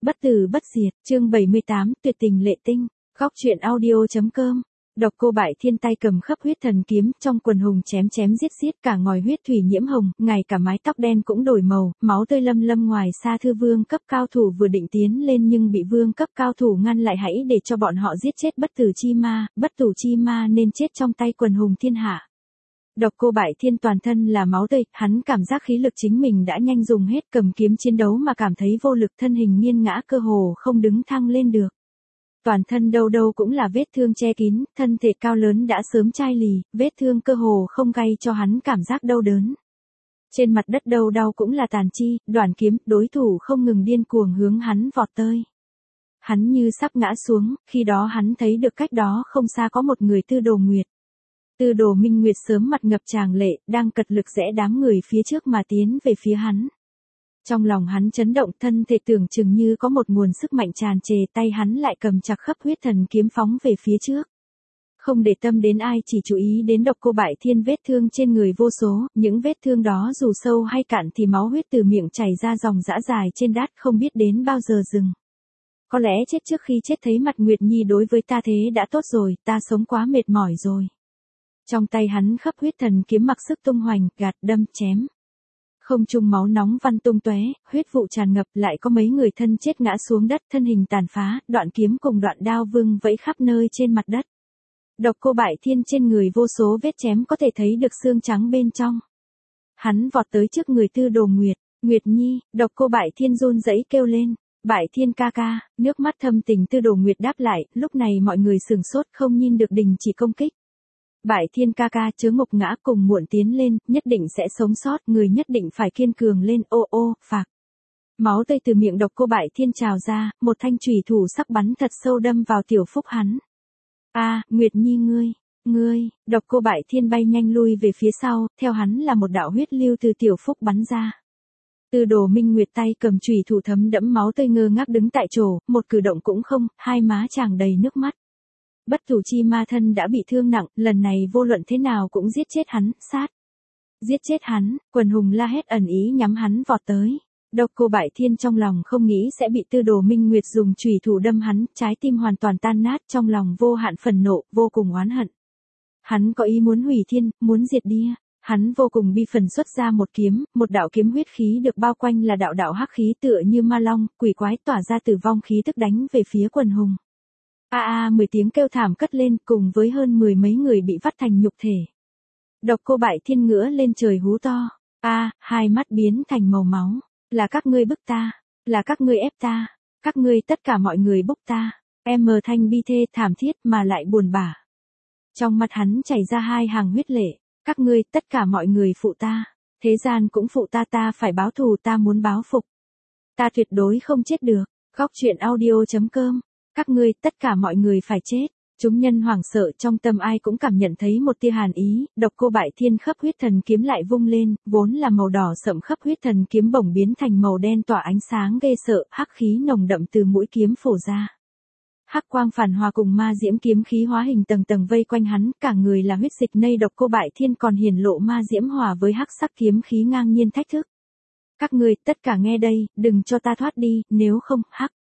Bất tử bất diệt, chương 78, tuyệt tình lệ tinh, góc truyện audio.com. Độc Cô Bại Thiên tay cầm khắp huyết thần kiếm, trong quần hùng chém chém giết giết, cả ngòi huyết thủy nhiễm hồng, ngay cả mái tóc đen cũng đổi màu, máu tươi lâm lâm. Ngoài xa thư vương cấp cao thủ vừa định tiến lên nhưng bị vương cấp cao thủ ngăn lại, hãy để cho bọn họ giết chết bất tử chi ma nên chết trong tay quần hùng thiên hạ. Độc Cô Bại Thiên toàn thân là máu tươi, hắn cảm giác khí lực chính mình đã nhanh dùng hết, cầm kiếm chiến đấu mà cảm thấy vô lực, thân hình nghiêng ngã cơ hồ không đứng thăng lên được. Toàn thân đâu đâu cũng là vết thương che kín, thân thể cao lớn đã sớm chai lì, vết thương cơ hồ không gây cho hắn cảm giác đau đớn. Trên mặt đất đâu đau cũng là tàn chi, đoạn kiếm, đối thủ không ngừng điên cuồng hướng hắn vọt tới. Hắn như sắp ngã xuống, khi đó hắn thấy được cách đó không xa có một người Tư Đồ Nguyệt. Tư Đồ Minh Nguyệt sớm mặt ngập tràng lệ, đang cật lực rẽ đám người phía trước mà tiến về phía hắn. Trong lòng hắn chấn động, thân thể tưởng chừng như có một nguồn sức mạnh tràn trề, tay hắn lại cầm chặt khắp huyết thần kiếm phóng về phía trước. Không để tâm đến ai, chỉ chú ý đến Độc Cô Bại Thiên vết thương trên người vô số, những vết thương đó dù sâu hay cạn thì máu huyết từ miệng chảy ra dòng dã dài trên đát, không biết đến bao giờ dừng. Có lẽ chết trước khi chết thấy mặt Nguyệt Nhi đối với ta thế đã tốt rồi, ta sống quá mệt mỏi rồi. Trong tay hắn khắp huyết thần kiếm mặc sức tung hoành, gạt đâm chém. Không trung máu nóng văng tung tóe, huyết vụ tràn ngập, lại có mấy người thân chết ngã xuống đất, thân hình tàn phá, đoạn kiếm cùng đoạn đao vương vẫy khắp nơi trên mặt đất. Độc Cô Bại Thiên trên người vô số vết chém, có thể thấy được xương trắng bên trong. Hắn vọt tới trước người Tư Đồ Nguyệt, Nguyệt Nhi. Độc Cô Bại Thiên run rẩy kêu lên, Bại Thiên ca ca. Nước mắt thâm tình Tư Đồ Nguyệt đáp lại, lúc này mọi người sửng sốt không nhìn được đình chỉ công kích. Bại Thiên ca ca chớ ngục ngã, cùng muộn tiến lên, nhất định sẽ sống sót, người nhất định phải kiên cường lên. Ô ô, phạc. Máu tươi từ miệng Độc Cô Bại Thiên trào ra, một thanh chùy thủ sắc bắn thật sâu đâm vào tiểu phúc hắn. A, Nguyệt Nhi ngươi. Độc Cô Bại Thiên bay nhanh lui về phía sau, theo hắn là một đạo huyết lưu từ tiểu phúc bắn ra. Tư Đồ Minh Nguyệt tay cầm chùy thủ thấm đẫm máu tươi ngơ ngác đứng tại chỗ, một cử động cũng không, hai má tràn đầy nước mắt. Bất tử chi ma thân đã bị thương nặng, lần này vô luận thế nào cũng giết chết hắn, giết chết hắn, quần hùng la hét ẩn ý nhắm hắn vọt tới. Độc Cô Bại Thiên trong lòng không nghĩ sẽ bị Tư Đồ Minh Nguyệt dùng chùy thủ đâm hắn, trái tim hoàn toàn tan nát, trong lòng vô hạn phẫn nộ, vô cùng oán hận. Hắn có ý muốn hủy thiên, muốn diệt địa. Hắn vô cùng bi phần xuất ra một kiếm, một đạo kiếm huyết khí được bao quanh là đạo đạo hắc khí tựa như ma long, quỷ quái tỏa ra tử vong khí tức đánh về phía quần hùng. 10 tiếng kêu thảm cất lên, cùng với hơn 10 mấy người bị vắt thành nhục thể. Độc Cô Bại Thiên ngửa lên trời hú to. Hai mắt biến thành màu máu. Là các ngươi bức ta. Là các ngươi ép ta. Các ngươi tất cả mọi người bức ta. Thanh bi thê thảm thiết mà lại buồn bã. Trong mắt hắn chảy ra hai hàng huyết lệ. Các ngươi tất cả mọi người phụ ta. Thế gian cũng phụ ta, ta phải báo thù, ta muốn báo phục. Ta tuyệt đối không chết được. Góc truyện audio.com. Các ngươi, tất cả mọi người phải chết. Chúng nhân hoảng sợ, trong tâm ai cũng cảm nhận thấy một tia hàn ý. Độc Cô Bại Thiên khắp huyết thần kiếm lại vung lên, vốn là màu đỏ sậm khắp huyết thần kiếm bỗng biến thành màu đen tỏa ánh sáng ghê sợ, hắc khí nồng đậm từ mũi kiếm phổ ra. Hắc quang phản hòa cùng ma diễm kiếm khí hóa hình tầng tầng vây quanh hắn, cả người là huyết dịch nây. Độc Cô Bại Thiên còn hiển lộ ma diễm hòa với hắc sắc kiếm khí ngang nhiên thách thức. Các ngươi, tất cả nghe đây, đừng cho ta thoát đi, nếu không,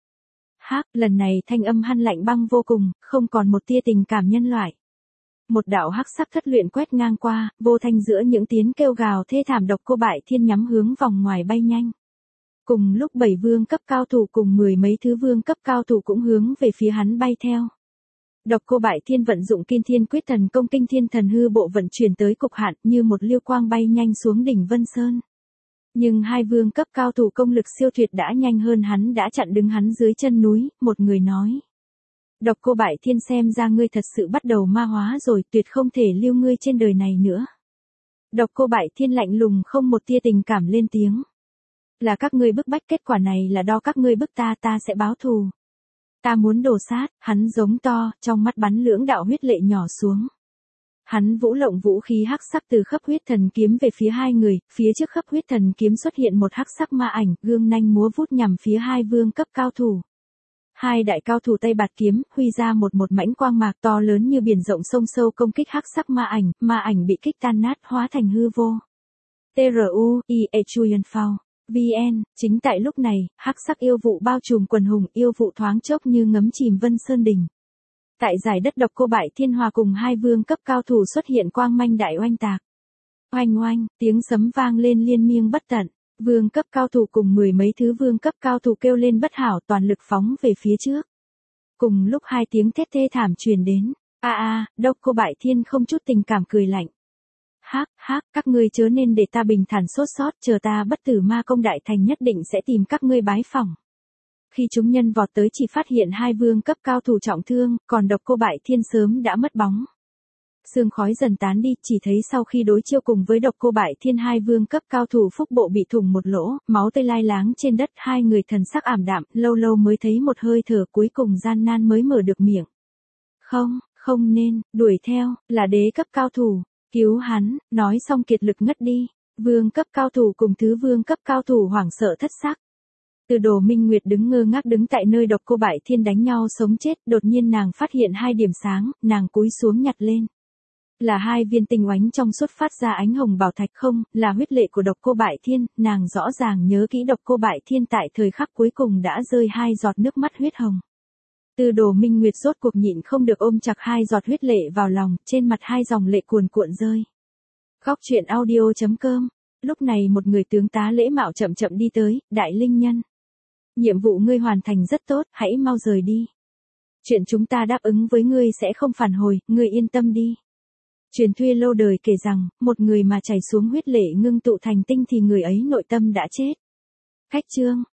lần này thanh âm hắn lạnh băng vô cùng, không còn một tia tình cảm nhân loại. Một đạo hắc sắc thất luyện quét ngang qua, vô thanh giữa những tiếng kêu gào thê thảm. Độc Cô Bại Thiên nhắm hướng vòng ngoài bay nhanh. Cùng lúc 7 vương cấp cao thủ cùng 10 mấy thứ vương cấp cao thủ cũng hướng về phía hắn bay theo. Độc Cô Bại Thiên vận dụng Kinh Thiên Quyết thần công, Kinh Thiên Thần Hư Bộ vận chuyển tới cực hạn, như một liêu quang bay nhanh xuống đỉnh Vân Sơn. Nhưng hai vương cấp cao thủ công lực siêu tuyệt đã nhanh hơn hắn, đã chặn đứng hắn dưới chân núi. Một người nói: Độc Cô Bại Thiên, xem ra ngươi thật sự bắt đầu ma hóa rồi, tuyệt không thể lưu ngươi trên đời này nữa. Độc Cô Bại Thiên lạnh lùng không một tia tình cảm lên tiếng: Là các ngươi bức bách, kết quả này là do các ngươi bức ta, ta sẽ báo thù. Ta muốn đổ sát. Hắn giống to, trong mắt bắn lưỡng đạo huyết lệ nhỏ xuống. Hắn vũ lộng vũ khí hắc sắc từ khắp huyết thần kiếm về phía hai người, phía trước khắp huyết thần kiếm xuất hiện một hắc sắc ma ảnh, gương nanh múa vút nhằm phía hai vương cấp cao thủ. Hai đại cao thủ tay bạt kiếm, huy ra một mảnh quang mạc to lớn như biển rộng sông sâu công kích hắc sắc ma ảnh bị kích tan nát hóa thành hư vô. TRU, Chuyen Phao. VN, chính tại lúc này, hắc sắc yêu vụ bao trùm quần hùng, yêu vụ thoáng chốc như ngấm chìm Vân Sơn đỉnh. Tại giải đất độc cô bại thiên hòa cùng hai vương cấp cao thủ xuất hiện quang manh đại oanh tạc. Oanh oanh, tiếng sấm vang lên liên miên bất tận, vương cấp cao thủ cùng mười mấy thứ vương cấp cao thủ kêu lên bất hảo toàn lực phóng về phía trước. Cùng lúc hai tiếng thét thê thảm truyền đến, độc cô bại thiên không chút tình cảm cười lạnh. Hắc, các ngươi chớ nên để ta bình thản sốt sót, chờ ta bất tử ma công đại thành nhất định sẽ tìm các ngươi bái phỏng. Khi chúng nhân vọt tới chỉ phát hiện hai vương cấp cao thủ trọng thương, còn độc cô bại thiên sớm đã mất bóng. Sương khói dần tán đi, chỉ thấy sau khi đối chiêu cùng với độc cô bại thiên hai vương cấp cao thủ phúc bộ bị thủng một lỗ, máu tươi lai láng trên đất, hai người thần sắc ảm đạm, lâu lâu mới thấy một hơi thở, cuối cùng gian nan mới mở được miệng. Không nên, đuổi theo, là đế cấp cao thủ, cứu hắn, nói xong kiệt lực ngất đi, vương cấp cao thủ cùng thứ vương cấp cao thủ hoảng sợ thất sắc. Từ Đồ Minh Nguyệt đứng ngơ ngác đứng tại nơi độc cô bại thiên đánh nhau sống chết, đột nhiên nàng phát hiện hai điểm sáng, nàng cúi xuống nhặt lên. Là hai viên tinh oánh trong suốt phát ra ánh hồng bảo thạch, không, là huyết lệ của độc cô bại thiên, nàng rõ ràng nhớ kỹ độc cô bại thiên tại thời khắc cuối cùng đã rơi hai giọt nước mắt huyết hồng. Từ Đồ Minh Nguyệt rốt cuộc nhịn không được ôm chặt hai giọt huyết lệ vào lòng, trên mặt hai dòng lệ cuồn cuộn rơi. Góc truyện audio.com. Lúc này một người tướng tá lễ mạo chậm chậm đi tới, đại linh nhân. Nhiệm vụ ngươi hoàn thành rất tốt, hãy mau rời đi. Chuyện chúng ta đáp ứng với ngươi sẽ không phản hồi, ngươi yên tâm đi. Truyền thuyết lâu đời kể rằng, một người mà chảy xuống huyết lệ ngưng tụ thành tinh thì người ấy nội tâm đã chết. Khách chương,